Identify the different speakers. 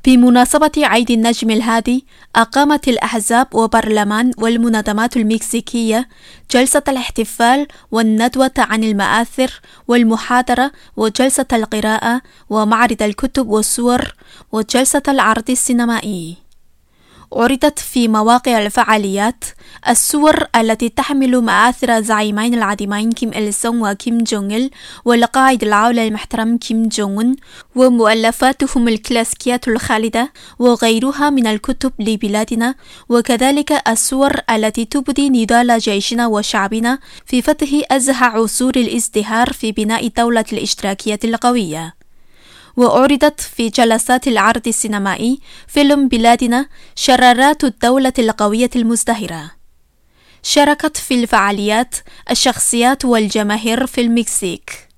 Speaker 1: بمناسبة عيد النجم الهادي، أقامت الأحزاب وبرلمان والمنظمات المكسيكية جلسة الاحتفال والندوة عن المآثر والمحاضرة وجلسة القراءة ومعرض الكتب والصور وجلسة العرض السينمائي. عرضت في مواقع الفعاليات الصور التي تحمل مآثر زعيمين العظيمين كيم إل سونغ وكيم جونغ إل والقائد العولة المحترم كيم جونغ أون ومؤلفاتهم الكلاسيكية الخالدة وغيرها من الكتب لبلادنا، وكذلك الصور التي تبدي نضال جيشنا وشعبنا في فتح أزهى عصور الازدهار في بناء الدولة الاشتراكية القوية. وعرضت في جلسات العرض السينمائي فيلم بلادنا شرارات الدولة القوية المزدهرة. شاركت في الفعاليات الشخصيات والجماهير في المكسيك.